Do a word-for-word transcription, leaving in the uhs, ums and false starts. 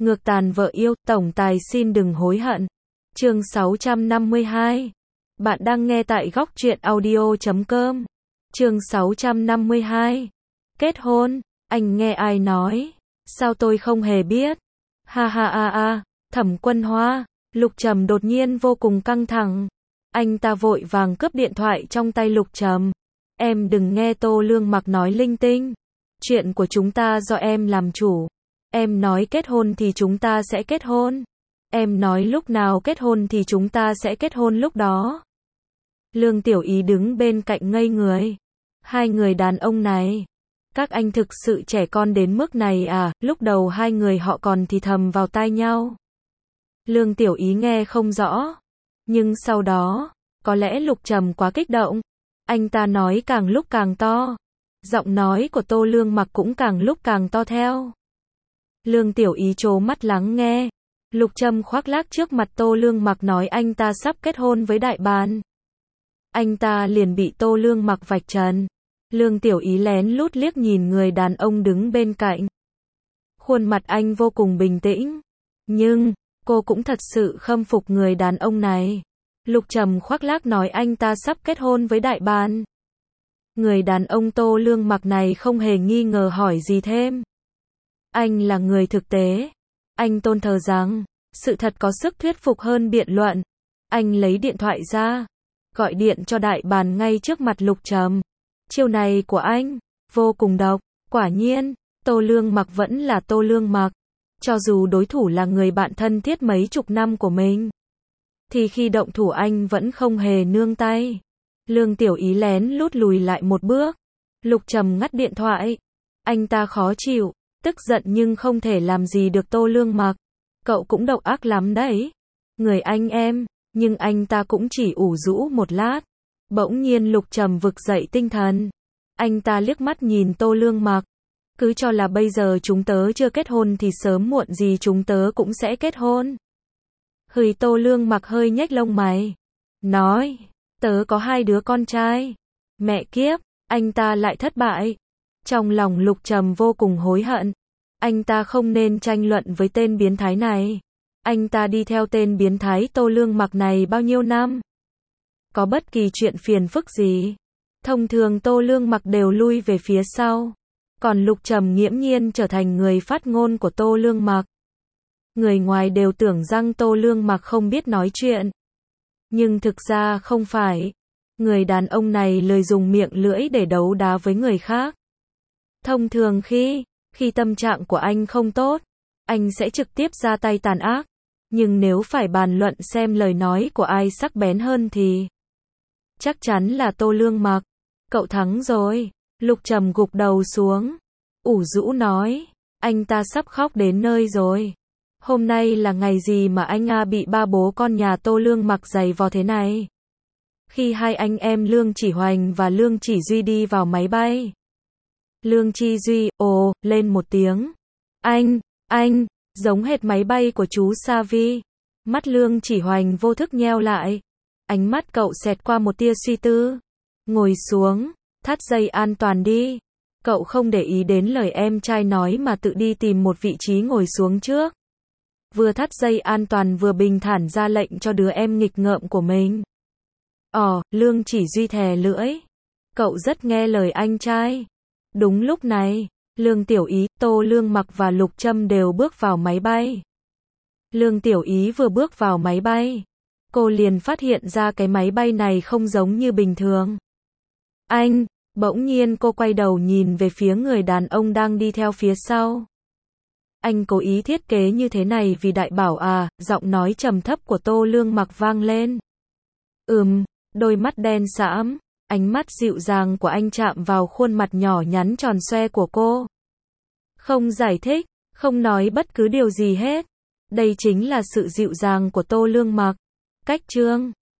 Ngược tàn vợ yêu, tổng tài xin đừng hối hận. Chương sáu trăm năm mươi hai. Bạn đang nghe tại góc truyện audio chấm com. Chương sáu trăm năm mươi hai. Kết hôn, anh nghe ai nói? Sao tôi không hề biết? Ha ha a a, Thẩm Quân Hoa. Lục Trầm đột nhiên vô cùng căng thẳng. Anh ta vội vàng cướp điện thoại trong tay Lục Trầm. Em đừng nghe Tô Lương Mặc nói linh tinh. Chuyện của chúng ta do em làm chủ. Em nói kết hôn thì chúng ta sẽ kết hôn. Em nói lúc nào kết hôn thì chúng ta sẽ kết hôn lúc đó. Lương Tiểu Ý đứng bên cạnh ngây người. Hai người đàn ông này, các anh thực sự trẻ con đến mức này à? Lúc đầu hai người họ còn thì thầm vào tai nhau. Lương Tiểu Ý nghe không rõ. Nhưng sau đó, có lẽ Lục Trầm quá kích động. Anh ta nói càng lúc càng to. Giọng nói của Tô Lương Mặc cũng càng lúc càng to theo. Lương Tiểu Ý trố mắt lắng nghe. Lục Trầm khoác lác trước mặt Tô Lương Mặc nói anh ta sắp kết hôn với Đại Bàng. Anh ta liền bị Tô Lương Mặc vạch trần. Lương Tiểu Ý lén lút liếc nhìn người đàn ông đứng bên cạnh. Khuôn mặt anh vô cùng bình tĩnh. Nhưng, cô cũng thật sự khâm phục người đàn ông này. Lục Trầm khoác lác nói anh ta sắp kết hôn với Đại Bàng. Người đàn ông Tô Lương Mặc này không hề nghi ngờ hỏi gì thêm. Anh là người thực tế. Anh tôn thờ rằng, sự thật có sức thuyết phục hơn biện luận. Anh lấy điện thoại ra, gọi điện cho Đại Bàng ngay trước mặt Lục Trầm. Chiêu này của anh, vô cùng độc. Quả nhiên, Tô Lương Mặc vẫn là Tô Lương Mặc. Cho dù đối thủ là người bạn thân thiết mấy chục năm của mình, thì khi động thủ anh vẫn không hề nương tay. Lương Tiểu Ý lén lút lùi lại một bước. Lục Trầm ngắt điện thoại. Anh ta khó chịu, tức giận nhưng không thể làm gì được Tô Lương Mặc. Cậu cũng độc ác lắm đấy. Người anh em, nhưng anh ta cũng chỉ ủ rũ một lát. Bỗng nhiên Lục Trầm vực dậy tinh thần. Anh ta liếc mắt nhìn Tô Lương Mặc. Cứ cho là bây giờ chúng tớ chưa kết hôn thì sớm muộn gì chúng tớ cũng sẽ kết hôn. Hừi, Tô Lương Mặc hơi nhếch lông mày. Nói, tớ có hai đứa con trai. Mẹ kiếp, anh ta lại thất bại. Trong lòng Lục Trầm vô cùng hối hận. Anh ta không nên tranh luận với tên biến thái này. Anh ta đi theo tên biến thái Tô Lương Mặc này bao nhiêu năm? Có bất kỳ chuyện phiền phức gì, thông thường Tô Lương Mặc đều lui về phía sau. Còn Lục Trầm nghiễm nhiên trở thành người phát ngôn của Tô Lương Mặc. Người ngoài đều tưởng rằng Tô Lương Mặc không biết nói chuyện. Nhưng thực ra không phải. Người đàn ông này lời dùng miệng lưỡi để đấu đá với người khác. Thông thường khi, khi tâm trạng của anh không tốt, anh sẽ trực tiếp ra tay tàn ác. Nhưng nếu phải bàn luận xem lời nói của ai sắc bén hơn thì chắc chắn là Tô Lương Mặc. Cậu thắng rồi. Lục Trầm gục đầu xuống. Ủ rũ nói. Anh ta sắp khóc đến nơi rồi. Hôm nay là ngày gì mà anh A bị ba bố con nhà Tô Lương Mặc giày vò thế này? Khi hai anh em Lương Chỉ Hoành và Lương Chỉ Duy đi vào máy bay, Lương Chi Duy, ồ, lên một tiếng. Anh, anh, giống hệt máy bay của chú Sa Vi. Mắt Lương Chỉ Hoành vô thức nheo lại. Ánh mắt cậu xẹt qua một tia suy tư. Ngồi xuống, thắt dây an toàn đi. Cậu không để ý đến lời em trai nói mà tự đi tìm một vị trí ngồi xuống trước. Vừa thắt dây an toàn vừa bình thản ra lệnh cho đứa em nghịch ngợm của mình. Ồ, Lương Chỉ Duy thè lưỡi. Cậu rất nghe lời anh trai. Đúng lúc này, Lương Tiểu Ý, Tô Lương Mặc và Lục Trầm đều bước vào máy bay. Lương Tiểu Ý vừa bước vào máy bay, cô liền phát hiện ra cái máy bay này không giống như bình thường. Anh, bỗng nhiên cô quay đầu nhìn về phía người đàn ông đang đi theo phía sau. Anh cố ý thiết kế như thế này vì Đại Bảo à? Giọng nói trầm thấp của Tô Lương Mặc vang lên. Ừm, đôi mắt đen sẫm, ánh mắt dịu dàng của anh chạm vào khuôn mặt nhỏ nhắn tròn xoe của cô. Không giải thích, không nói bất cứ điều gì hết. Đây chính là sự dịu dàng của Tô Lương Mặc. Cách chương